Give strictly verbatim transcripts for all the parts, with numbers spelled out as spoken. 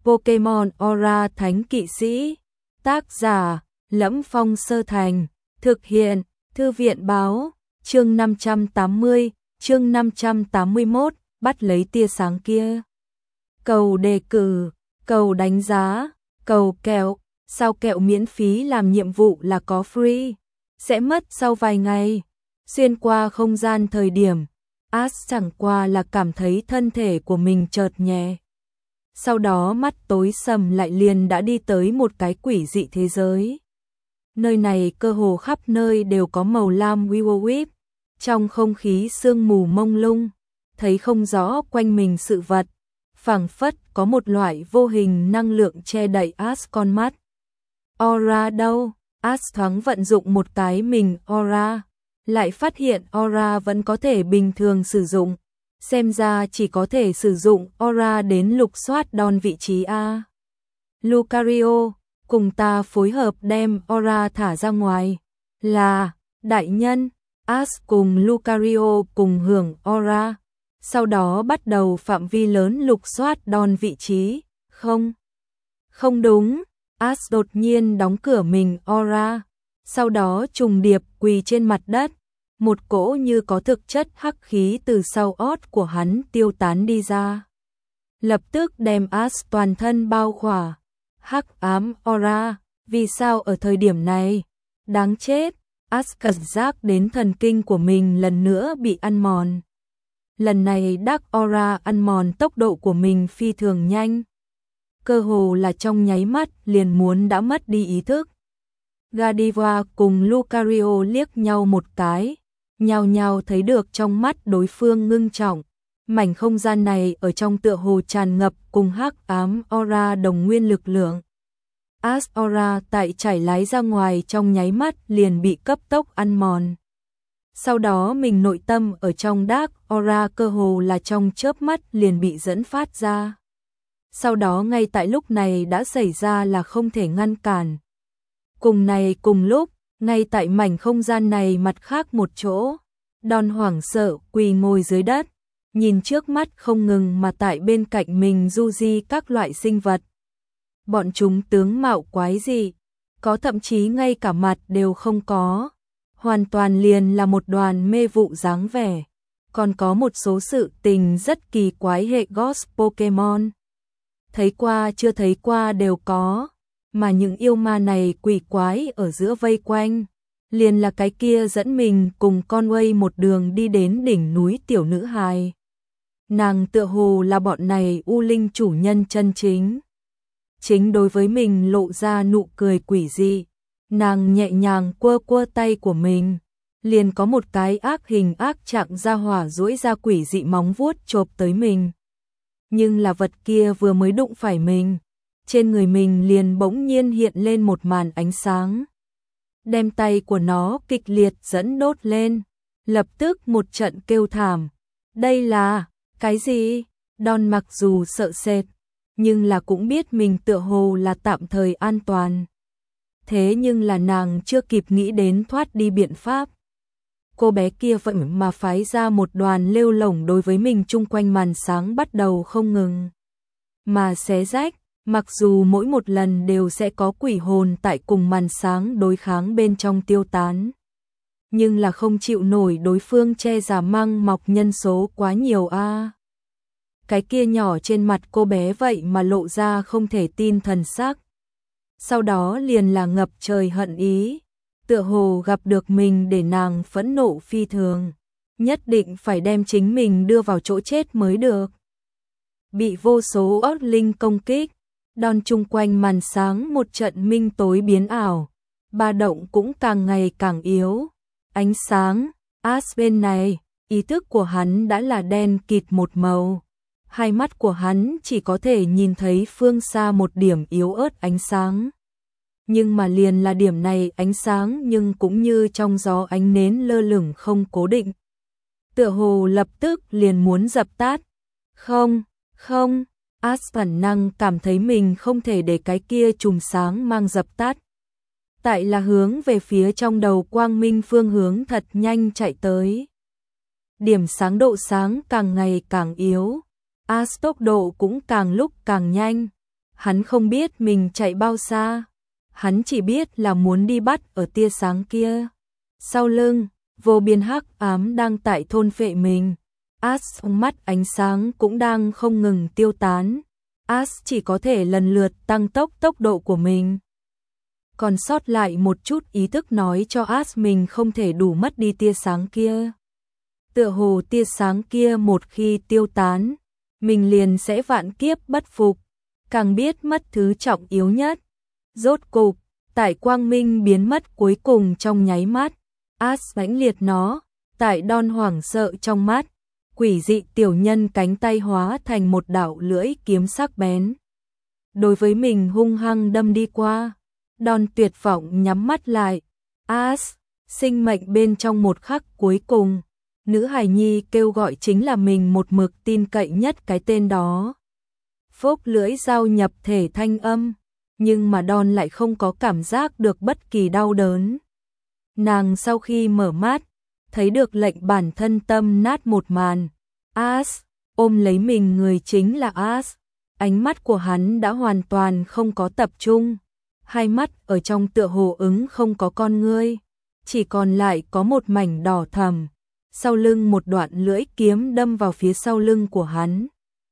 Pokemon Aura Thánh Kỵ Sĩ. Tác giả: Lẫm Phong Sơ Thành. Thực hiện: Thư viện báo. Chương năm trăm tám mươi, chương năm trăm tám mươi mốt, bắt lấy tia sáng kia. Cầu đề cử, cầu đánh giá, cầu kẹo. Sao kẹo miễn phí làm nhiệm vụ là có free? Sẽ mất sau vài ngày. Xuyên qua không gian thời điểm, Ash chẳng qua là cảm thấy thân thể của mình chợt nhẹ. Sau đó mắt tối sầm lại liền đã đi tới một cái quỷ dị thế giới. Nơi này cơ hồ khắp nơi đều có màu lam Weewolf, trong không khí sương mù mông lung, thấy không rõ quanh mình sự vật, phảng phất có một loại vô hình năng lượng che đậy Ash con mắt. Aura đâu? Ash thoáng vận dụng một cái mình Aura, lại phát hiện Aura vẫn có thể bình thường sử dụng, xem ra chỉ có thể sử dụng Aura đến lục soát đòn vị trí A. Lucario, cùng ta phối hợp đem Aura thả ra ngoài. Là, đại nhân. Ash cùng Lucario cùng hưởng Aura, sau đó bắt đầu phạm vi lớn lục soát đòn vị trí. Không, không đúng. Ash đột nhiên đóng cửa mình Aura, sau đó trùng điệp quỳ trên mặt đất. Một cỗ như có thực chất hắc khí từ sau ót của hắn tiêu tán đi ra, lập tức đem Ash toàn thân bao khỏa. Hắc ám Aura, vì sao ở thời điểm này? Đáng chết. Ash cảm giác đến thần kinh của mình lần nữa bị ăn mòn. Lần này Dark Aura ăn mòn tốc độ của mình phi thường nhanh, cơ hồ là trong nháy mắt liền muốn đã mất đi ý thức. Godiva cùng Lucario liếc nhau một cái, nhao nhao thấy được trong mắt đối phương ngưng trọng. Mảnh không gian này ở trong tựa hồ tràn ngập cùng hắc ám Aura đồng nguyên lực lượng. Ash Aura tại chảy lái ra ngoài trong nháy mắt liền bị cấp tốc ăn mòn. Sau đó mình nội tâm ở trong Dark Aura cơ hồ là trong chớp mắt liền bị dẫn phát ra. Sau đó ngay tại lúc này đã xảy ra là không thể ngăn cản. Cùng này cùng lúc, ngay tại mảnh không gian này mặt khác một chỗ, Don hoảng sợ quỳ ngồi dưới đất, nhìn trước mắt không ngừng mà tại bên cạnh mình du di các loại sinh vật. Bọn chúng tướng mạo quái dị, có thậm chí ngay cả mặt đều không có, hoàn toàn liền là một đoàn mê vụ dáng vẻ. Còn có một số sự tình rất kỳ quái hệ Ghost Pokemon, thấy qua chưa thấy qua đều có, mà những yêu ma này quỷ quái ở giữa vây quanh, liền là cái kia dẫn mình cùng Conway một đường đi đến đỉnh núi tiểu nữ hài. Nàng tựa hồ là bọn này u linh chủ nhân chân chính. Chính đối với mình lộ ra nụ cười quỷ dị, nàng nhẹ nhàng quơ quơ tay của mình, liền có một cái ác hình ác trạng ra hỏa duỗi ra quỷ dị móng vuốt chộp tới mình. Nhưng là vật kia vừa mới đụng phải mình, trên người mình liền bỗng nhiên hiện lên một màn ánh sáng, đem tay của nó kịch liệt dẫn đốt lên, lập tức một trận kêu thảm. Đây là cái gì? Don mặc dù sợ sệt, nhưng là cũng biết mình tựa hồ là tạm thời an toàn. Thế nhưng là nàng chưa kịp nghĩ đến thoát đi biện pháp. Cô bé kia vậy mà phái ra một đoàn lêu lổng đối với mình, chung quanh màn sáng bắt đầu không ngừng mà xé rách. Mặc dù mỗi một lần đều sẽ có quỷ hồn tại cùng màn sáng đối kháng bên trong tiêu tán, nhưng là không chịu nổi đối phương che giả măng mọc nhân số quá nhiều a. À. Cái kia nhỏ trên mặt cô bé vậy mà lộ ra không thể tin thần sắc. Sau đó liền là ngập trời hận ý, tựa hồ gặp được mình để nàng phẫn nộ phi thường, nhất định phải đem chính mình đưa vào chỗ chết mới được. Bị vô số ớt linh công kích, Don chung quanh màn sáng một trận minh tối biến ảo, ba động cũng càng ngày càng yếu. Ánh sáng, Ash bên này, ý thức của hắn đã là đen kịt một màu. Hai mắt của hắn chỉ có thể nhìn thấy phương xa một điểm yếu ớt ánh sáng. Nhưng mà liền là điểm này ánh sáng nhưng cũng như trong gió ánh nến lơ lửng không cố định. Tựa hồ lập tức liền muốn dập tắt. Không, không. Ash bản năng cảm thấy mình không thể để cái kia chùm sáng mang dập tắt. Tại là hướng về phía trong đầu quang minh phương hướng thật nhanh chạy tới. Điểm sáng độ sáng càng ngày càng yếu, Ash tốc độ cũng càng lúc càng nhanh. Hắn không biết mình chạy bao xa, hắn chỉ biết là muốn đi bắt ở tia sáng kia. Sau lưng, vô biên hắc ám đang tại thôn phệ mình. As mắt ánh sáng cũng đang không ngừng tiêu tán. As chỉ có thể lần lượt tăng tốc tốc độ của mình. Còn sót lại một chút ý thức nói cho As mình không thể đủ mất đi tia sáng kia. Tựa hồ tia sáng kia một khi tiêu tán, mình liền sẽ vạn kiếp bất phục, càng biết mất thứ trọng yếu nhất. Rốt cục, tại quang minh biến mất cuối cùng trong nháy mắt, As mãnh liệt nó, tại Don hoảng sợ trong mắt, quỷ dị tiểu nhân cánh tay hóa thành một đạo lưỡi kiếm sắc bén. Đối với mình hung hăng đâm đi qua, Don tuyệt vọng nhắm mắt lại. As, sinh mệnh bên trong một khắc cuối cùng, nữ hài nhi kêu gọi chính là mình một mực tin cậy nhất cái tên đó. Phốc lưỡi dao nhập thể thanh âm, nhưng mà Don lại không có cảm giác được bất kỳ đau đớn. Nàng sau khi mở mắt, thấy được lệnh bản thân tâm nát một màn. As, ôm lấy mình người chính là As. Ánh mắt của hắn đã hoàn toàn không có tập trung. Hai mắt ở trong tựa hồ ứng không có con ngươi, chỉ còn lại có một mảnh đỏ thẫm. Sau lưng một đoạn lưỡi kiếm đâm vào phía sau lưng của hắn.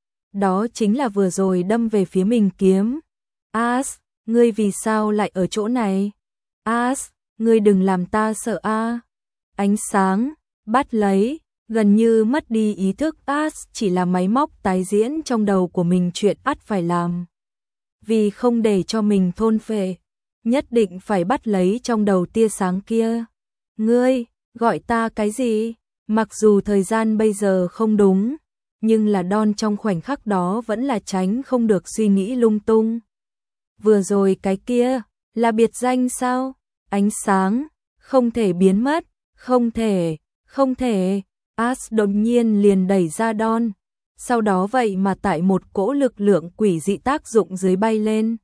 Đó chính là vừa rồi đâm về phía mình kiếm. As, ngươi vì sao lại ở chỗ này? As, ngươi đừng làm ta sợ a. Ánh sáng, bắt lấy, gần như mất đi ý thức. As chỉ là máy móc tái diễn trong đầu của mình chuyện ắt phải làm. Vì không để cho mình thôn phệ, nhất định phải bắt lấy trong đầu tia sáng kia. Ngươi, gọi ta cái gì? Mặc dù thời gian bây giờ không đúng, nhưng là Don trong khoảnh khắc đó vẫn là tránh không được suy nghĩ lung tung. Vừa rồi cái kia, là biệt danh sao? Ánh sáng, không thể biến mất, không thể, không thể. As đột nhiên liền đẩy ra Don, sau đó vậy mà tại một cỗ lực lượng quỷ dị tác dụng dưới bay lên.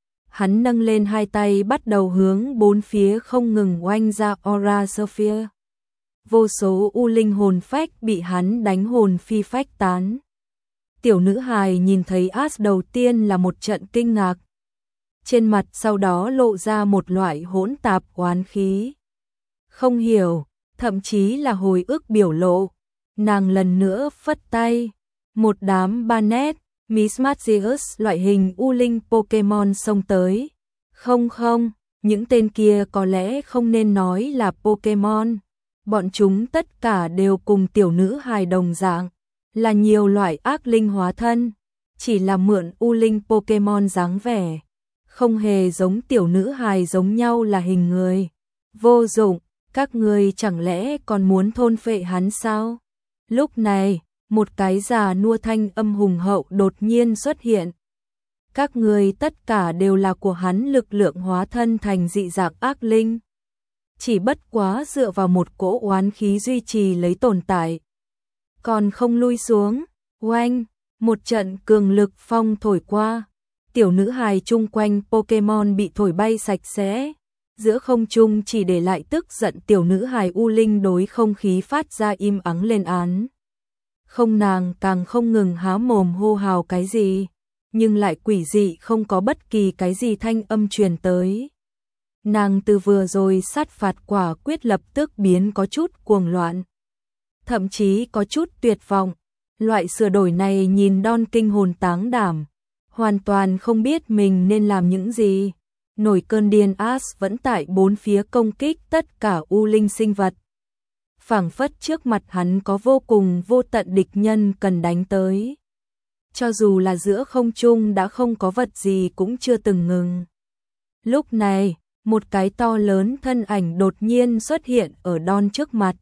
Hắn nâng lên hai tay bắt đầu hướng bốn phía không ngừng oanh ra Aura Sphere. Vô số u linh hồn phách bị hắn đánh hồn phi phách tán. Tiểu nữ hài nhìn thấy As đầu tiên là một trận kinh ngạc. Trên mặt sau đó lộ ra một loại hỗn tạp oán khí. Không hiểu, thậm chí là hồi ức biểu lộ. Nàng lần nữa phất tay. Một đám Barnet, Mismagius loại hình u linh Pokemon xông tới. Không không, những tên kia có lẽ không nên nói là Pokemon. Bọn chúng tất cả đều cùng tiểu nữ hài đồng dạng, là nhiều loại ác linh hóa thân, chỉ là mượn u linh Pokemon dáng vẻ, không hề giống tiểu nữ hài giống nhau là hình người. Vô dụng, các ngươi chẳng lẽ còn muốn thôn phệ hắn sao? Lúc này, một cái già nua thanh âm hùng hậu đột nhiên xuất hiện. Các ngươi tất cả đều là của hắn lực lượng hóa thân thành dị dạng ác linh. Chỉ bất quá dựa vào một cỗ oán khí duy trì lấy tồn tại. Còn không lui xuống, oanh, một trận cường lực phong thổi qua. Tiểu nữ hài chung quanh Pokemon bị thổi bay sạch sẽ. Giữa không trung chỉ để lại tức giận tiểu nữ hài u linh đối không khí phát ra im ắng lên án. Không, nàng càng không ngừng há mồm hô hào cái gì, nhưng lại quỷ dị không có bất kỳ cái gì thanh âm truyền tới. Nàng từ vừa rồi sát phạt quả quyết lập tức biến có chút cuồng loạn, thậm chí có chút tuyệt vọng. Loại sửa đổi này nhìn Don kinh hồn táng đảm, hoàn toàn không biết mình nên làm những gì. Nổi cơn điên As vẫn tại bốn phía công kích tất cả u linh sinh vật. Phảng phất trước mặt hắn có vô cùng vô tận địch nhân cần đánh tới. Cho dù là giữa không trung đã không có vật gì cũng chưa từng ngừng. Lúc này, một cái to lớn thân ảnh đột nhiên xuất hiện ở Don trước mặt.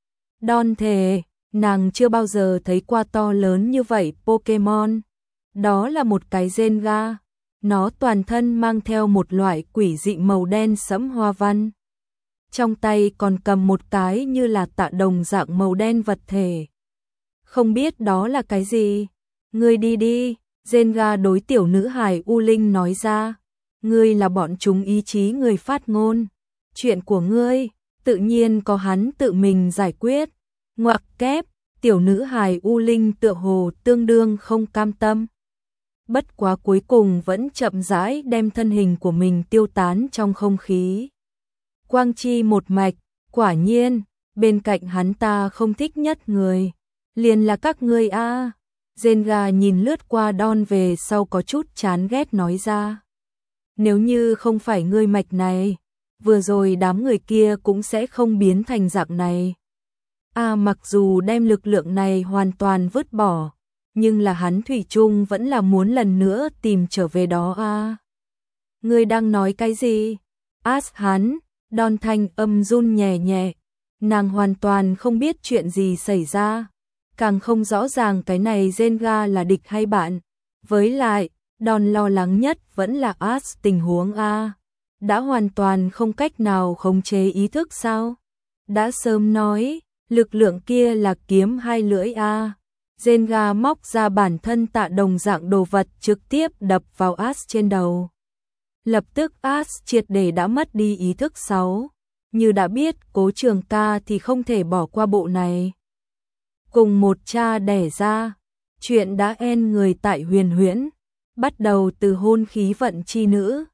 Don thề, nàng chưa bao giờ thấy qua to lớn như vậy Pokemon. Đó là một cái Zenga. Nó toàn thân mang theo một loại quỷ dị màu đen sẫm hoa văn. Trong tay còn cầm một cái như là tạ đồng dạng màu đen vật thể. Không biết đó là cái gì? Ngươi đi đi, Zenga đối tiểu nữ hài U Linh nói ra. Ngươi là bọn chúng ý chí người phát ngôn. Chuyện của ngươi, tự nhiên có hắn tự mình giải quyết. Ngoặc kép, tiểu nữ hài U Linh tựa hồ tương đương không cam tâm. bất quá cuối cùng vẫn chậm rãi đem thân hình của mình tiêu tán trong không khí. Quang chi một mạch, quả nhiên, bên cạnh hắn ta không thích nhất người, liền là các ngươi a. Zenga nhìn lướt qua Don về sau có chút chán ghét nói ra. Nếu như không phải ngươi mạch này, vừa rồi đám người kia cũng sẽ không biến thành dạng này. A mặc dù đem lực lượng này hoàn toàn vứt bỏ, nhưng là hắn thủy chung vẫn là muốn lần nữa tìm trở về đó a. Ngươi đang nói cái gì? As hắn, Don thanh âm run nhẹ nhẹ, nàng hoàn toàn không biết chuyện gì xảy ra, càng không rõ ràng cái này Zenga là địch hay bạn. Với lại, Don lo lắng nhất vẫn là As tình huống a, đã hoàn toàn không cách nào khống chế ý thức sao? Đã sớm nói, lực lượng kia là kiếm hai lưỡi a. Zenga móc ra bản thân tạ đồng dạng đồ vật trực tiếp đập vào As trên đầu. Lập tức As triệt để đã mất đi ý thức sáu. Như đã biết Cố Trường Ca thì không thể bỏ qua bộ này. Cùng một cha đẻ ra, chuyện đã en người tại Huyền Huyễn, bắt đầu từ hôn khí vận chi nữ,